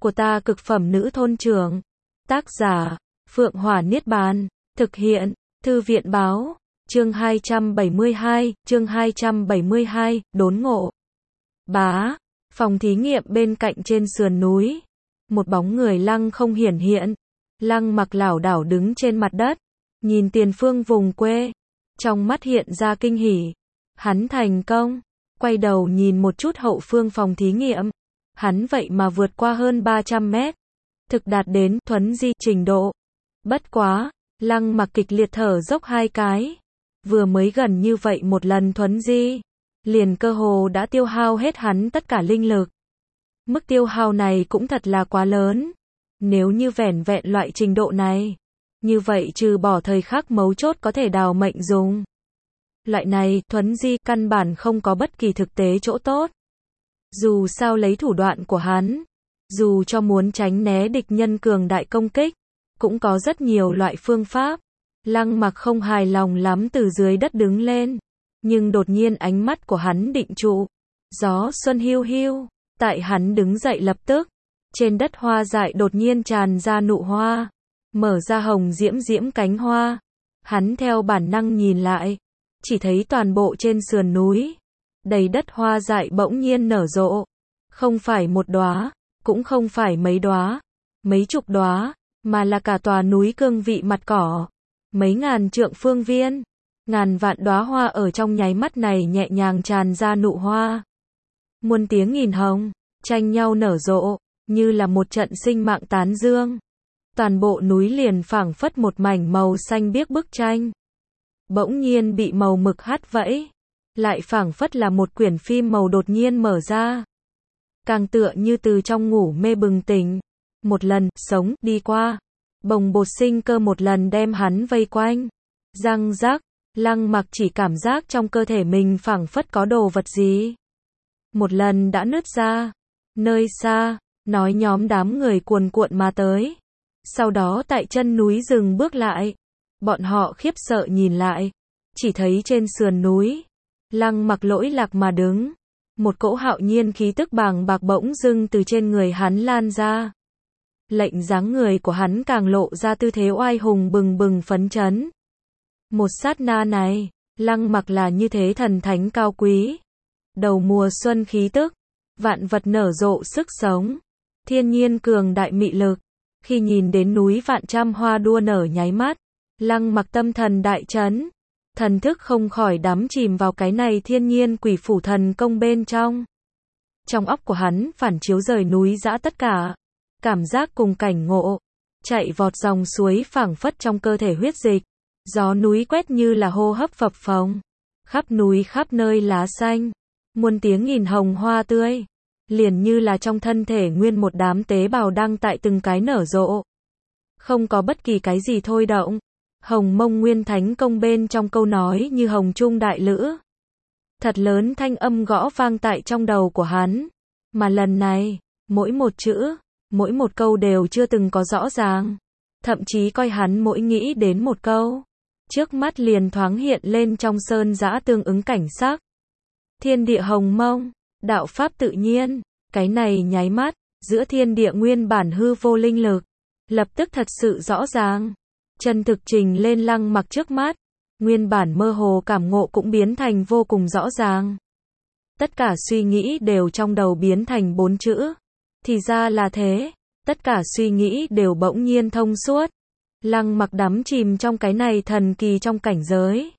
của ta cực phẩm nữ thôn trưởng. Tác giả, Phượng Hỏa Niết Bàn. Thực hiện, Thư viện Báo. Chương 272, đốn ngộ. Bá, phòng thí nghiệm bên cạnh trên sườn núi. Một bóng người lăng không hiển hiện. Lăng Mặc lảo đảo đứng trên mặt đất, nhìn tiền phương vùng quê. Trong mắt hiện ra kinh hỉ. Hắn thành công. Quay đầu nhìn một chút hậu phương phòng thí nghiệm. Hắn vậy mà vượt qua hơn 300 mét. Thực đạt đến thuấn di trình độ. Bất quá, Lăng Mặc kịch liệt thở dốc hai cái. Vừa mới gần như vậy một lần thuấn di, liền cơ hồ đã tiêu hao hết hắn tất cả linh lực. Mức tiêu hao này cũng thật là quá lớn. Nếu như vẻn vẹn loại trình độ này, như vậy trừ bỏ thời khắc mấu chốt có thể đào mệnh dùng. Loại này, thuấn di, căn bản không có bất kỳ thực tế chỗ tốt. Dù sao lấy thủ đoạn của hắn, dù cho muốn tránh né địch nhân cường đại công kích, cũng có rất nhiều loại phương pháp. Lăng Mặc không hài lòng lắm từ dưới đất đứng lên, nhưng đột nhiên ánh mắt của hắn định trụ. Gió xuân hiu hiu, tại hắn đứng dậy lập tức, trên đất hoa dại đột nhiên tràn ra nụ hoa, mở ra hồng diễm diễm cánh hoa. Hắn theo bản năng nhìn lại, chỉ thấy toàn bộ trên sườn núi, đầy đất hoa dại bỗng nhiên nở rộ, không phải một đóa, cũng không phải mấy đóa, mấy chục đóa, mà là cả tòa núi cương vị mặt cỏ, mấy ngàn trượng phương viên, ngàn vạn đóa hoa ở trong nháy mắt này nhẹ nhàng tràn ra nụ hoa. Muôn tiếng nghìn hồng, tranh nhau nở rộ, như là một trận sinh mạng tán dương. Toàn bộ núi liền phảng phất một mảnh màu xanh biếc bức tranh. Bỗng nhiên bị màu mực hắt vẫy, lại phảng phất là một quyển phim màu đột nhiên mở ra. Càng tựa như từ trong ngủ mê bừng tỉnh, một lần sống đi qua, bồng bột sinh cơ một lần đem hắn vây quanh. Răng rắc, Lăng Mặc chỉ cảm giác trong cơ thể mình phảng phất có đồ vật gì một lần đã nứt ra. Nơi xa, nói nhóm đám người cuồn cuộn mà tới. Sau đó tại chân núi dừng bước lại. Bọn họ khiếp sợ nhìn lại, chỉ thấy trên sườn núi, Lăng Mặc lỗi lạc mà đứng. Một cỗ hạo nhiên khí tức bàng bạc bỗng dưng từ trên người hắn lan ra. Lệnh dáng người của hắn càng lộ ra tư thế oai hùng bừng bừng phấn chấn. Một sát na này, Lăng Mặc là như thế thần thánh cao quý. Đầu mùa xuân khí tức, vạn vật nở rộ sức sống, thiên nhiên cường đại mị lực. Khi nhìn đến núi vạn trăm hoa đua nở nháy mắt, Lăng Mặc tâm thần đại chấn, thần thức không khỏi đắm chìm vào cái này thiên nhiên quỷ phủ thần công bên trong. Trong óc của hắn phản chiếu rời núi dã tất cả, cảm giác cùng cảnh ngộ, chạy vọt dòng suối phảng phất trong cơ thể huyết dịch, gió núi quét như là hô hấp phập phồng, khắp núi khắp nơi lá xanh, muôn tiếng nghìn hồng hoa tươi, liền như là trong thân thể nguyên một đám tế bào đang tại từng cái nở rộ. Không có bất kỳ cái gì thôi động. Hồng Mông Nguyên Thánh Công bên trong câu nói như hồng trung đại lữ. Thật lớn thanh âm gõ vang tại trong đầu của hắn. Mà lần này, mỗi một chữ, mỗi một câu đều chưa từng có rõ ràng. Thậm chí coi hắn mỗi nghĩ đến một câu, trước mắt liền thoáng hiện lên trong sơn dã tương ứng cảnh sắc. Thiên địa hồng mông, đạo pháp tự nhiên, cái này nháy mắt, giữa thiên địa nguyên bản hư vô linh lực, lập tức thật sự rõ ràng. Chân thực trình lên Lăng Mặc trước mắt, nguyên bản mơ hồ cảm ngộ cũng biến thành vô cùng rõ ràng. Tất cả suy nghĩ đều trong đầu biến thành 4 chữ. Thì ra là thế, tất cả suy nghĩ đều bỗng nhiên thông suốt. Lăng Mặc đắm chìm trong cái này thần kỳ trong cảnh giới.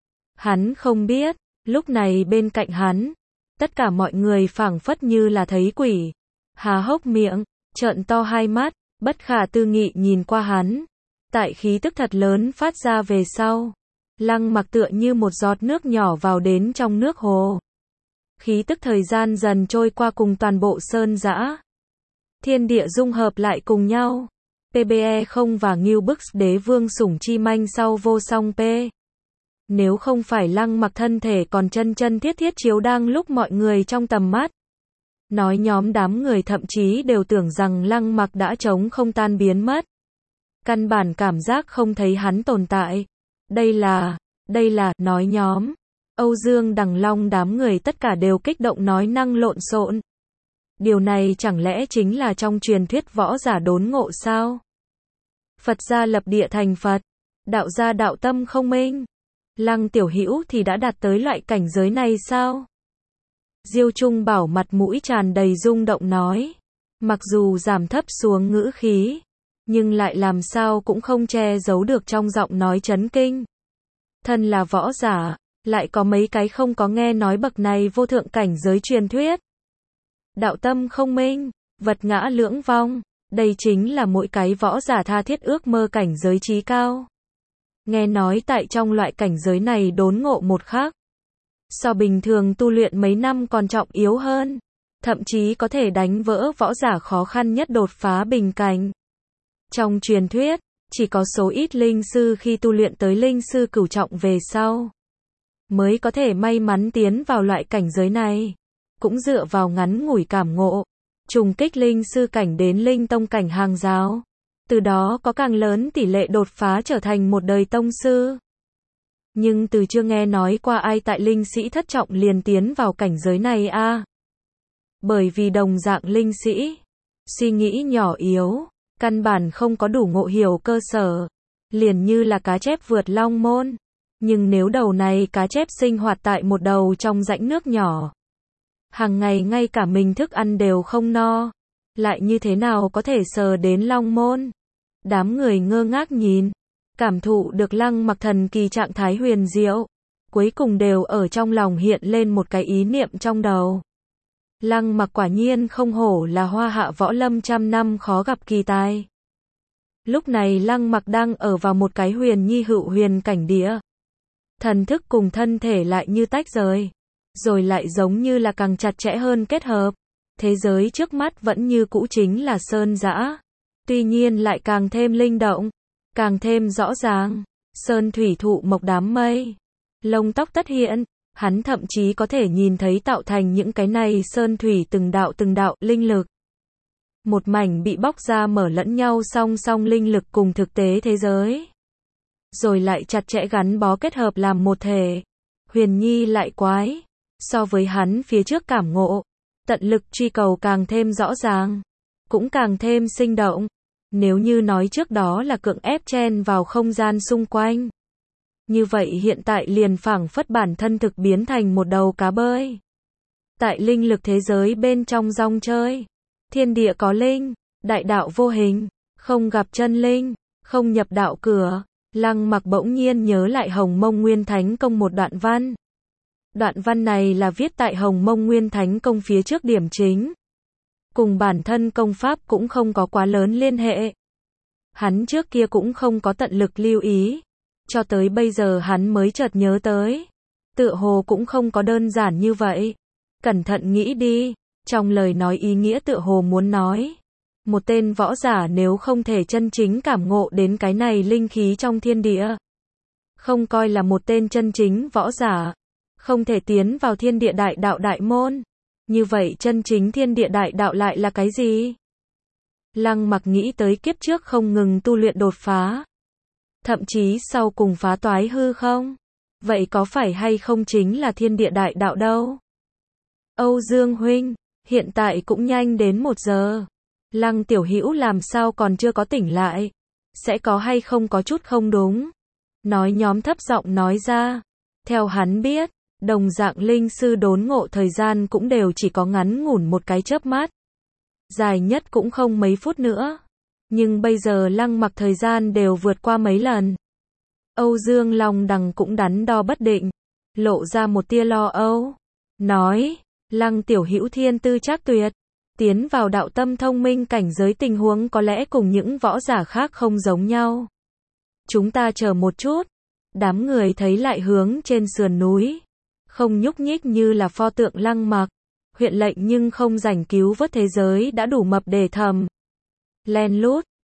Hắn không biết, lúc này bên cạnh hắn, tất cả mọi người phảng phất như là thấy quỷ, há hốc miệng, trợn to hai mắt, bất khả tư nghị nhìn qua hắn. Tại khí tức thật lớn phát ra về sau, Lăng Mặc tựa như một giọt nước nhỏ vào đến trong nước hồ. Khí tức thời gian dần trôi qua cùng toàn bộ sơn dã. Thiên địa dung hợp lại cùng nhau. PBE không và Ngưu Bức Đế Vương sủng chi manh sau vô song P. Nếu không phải Lăng Mặc thân thể còn chân chân thiết thiết chiếu đang lúc mọi người trong tầm mắt. Nói nhóm đám người thậm chí đều tưởng rằng Lăng Mặc đã trống không tan biến mất. Căn bản cảm giác không thấy hắn tồn tại. Đây là, nói nhóm. Âu Dương Đằng Long đám người tất cả đều kích động nói năng lộn xộn. Điều này chẳng lẽ chính là trong truyền thuyết võ giả đốn ngộ sao? Phật gia lập địa thành Phật, đạo gia đạo tâm không minh. Lăng Tiểu Hữu thì đã đạt tới loại cảnh giới này sao? Diêu Trung Bảo mặt mũi tràn đầy rung động nói. Mặc dù giảm thấp xuống ngữ khí, nhưng lại làm sao cũng không che giấu được trong giọng nói chấn kinh. Thân là võ giả, lại có mấy cái không có nghe nói bậc này vô thượng cảnh giới truyền thuyết. Đạo tâm không minh, vật ngã lưỡng vong, đây chính là mỗi cái võ giả tha thiết ước mơ cảnh giới trí cao. Nghe nói tại trong loại cảnh giới này đốn ngộ một khắc, so bình thường tu luyện mấy năm còn trọng yếu hơn, thậm chí có thể đánh vỡ võ giả khó khăn nhất đột phá bình cảnh. Trong truyền thuyết, chỉ có số ít linh sư khi tu luyện tới linh sư cửu trọng về sau, mới có thể may mắn tiến vào loại cảnh giới này. Cũng dựa vào ngắn ngủi cảm ngộ, trùng kích linh sư cảnh đến linh tông cảnh hàng giáo. Từ đó có càng lớn tỷ lệ đột phá trở thành một đời tông sư. Nhưng từ chưa nghe nói qua ai tại linh sĩ thất trọng liền tiến vào cảnh giới này a. Bởi vì đồng dạng linh sĩ, suy nghĩ nhỏ yếu, căn bản không có đủ ngộ hiểu cơ sở, liền như là cá chép vượt long môn. Nhưng nếu đầu này cá chép sinh hoạt tại một đầu trong rãnh nước nhỏ, hàng ngày ngay cả mình thức ăn đều không no, lại như thế nào có thể sờ đến long môn? Đám người ngơ ngác nhìn, cảm thụ được Lăng Mặc thần kỳ trạng thái huyền diệu, cuối cùng đều ở trong lòng hiện lên một cái ý niệm trong đầu. Lăng Mặc quả nhiên không hổ là hoa hạ võ lâm trăm năm khó gặp kỳ tài. Lúc này Lăng Mặc đang ở vào một cái huyền nhi hữu huyền cảnh địa. Thần thức cùng thân thể lại như tách rời, rồi lại giống như là càng chặt chẽ hơn kết hợp. Thế giới trước mắt vẫn như cũ chính là sơn dã, tuy nhiên lại càng thêm linh động, càng thêm rõ ràng. Sơn thủy thụ mộc đám mây, lông tóc tất hiện, hắn thậm chí có thể nhìn thấy tạo thành những cái này sơn thủy từng đạo linh lực. Một mảnh bị bóc ra mở lẫn nhau song song linh lực cùng thực tế thế giới, rồi lại chặt chẽ gắn bó kết hợp làm một thể. Huyền nhi lại quái, so với hắn phía trước cảm ngộ, tận lực truy cầu càng thêm rõ ràng, cũng càng thêm sinh động. Nếu như nói trước đó là cưỡng ép chen vào không gian xung quanh, như vậy hiện tại liền phảng phất bản thân thực biến thành một đầu cá bơi tại linh lực thế giới bên trong rong chơi. Thiên địa có linh, đại đạo vô hình, không gặp chân linh, không nhập đạo cửa. Lăng Mặc bỗng nhiên nhớ lại Hồng Mông Nguyên Thánh Công một đoạn văn. Đoạn văn này là viết tại Hồng Mông Nguyên Thánh Công phía trước điểm chính, cùng bản thân công pháp cũng không có quá lớn liên hệ. Hắn trước kia cũng không có tận lực lưu ý, cho tới bây giờ hắn mới chợt nhớ tới. Tựa hồ cũng không có đơn giản như vậy. Cẩn thận nghĩ đi, trong lời nói ý nghĩa tựa hồ muốn nói, một tên võ giả nếu không thể chân chính cảm ngộ đến cái này linh khí trong thiên địa, không coi là một tên chân chính võ giả, không thể tiến vào thiên địa đại đạo đại môn. Như vậy chân chính thiên địa đại đạo lại là cái gì? Lăng Mặc nghĩ tới kiếp trước không ngừng tu luyện đột phá, thậm chí sau cùng phá toái hư không. Vậy có phải hay không chính là thiên địa đại đạo đâu? Âu Dương huynh, hiện tại cũng nhanh đến 1 giờ. Lăng Tiểu Hữu làm sao còn chưa có tỉnh lại? Sẽ có hay không có chút không đúng? Nói nhóm thấp giọng nói ra. Theo hắn biết, đồng dạng linh sư đốn ngộ thời gian cũng đều chỉ có ngắn ngủn một cái chớp mắt, dài nhất cũng không mấy phút nữa. Nhưng bây giờ Lăng Mặc thời gian đều vượt qua mấy lần. Âu Dương lòng đằng cũng đắn đo bất định, lộ ra một tia lo âu, nói, Lăng Tiểu Hữu thiên tư trác tuyệt, tiến vào đạo tâm thông minh cảnh giới tình huống có lẽ cùng những võ giả khác không giống nhau. Chúng ta chờ một chút. Đám người thấy lại hướng trên sườn núi, không nhúc nhích như là pho tượng Lăng Mặc, huyện lệnh nhưng không rảnh cứu vớt thế giới đã đủ mập để thầm. Len lút,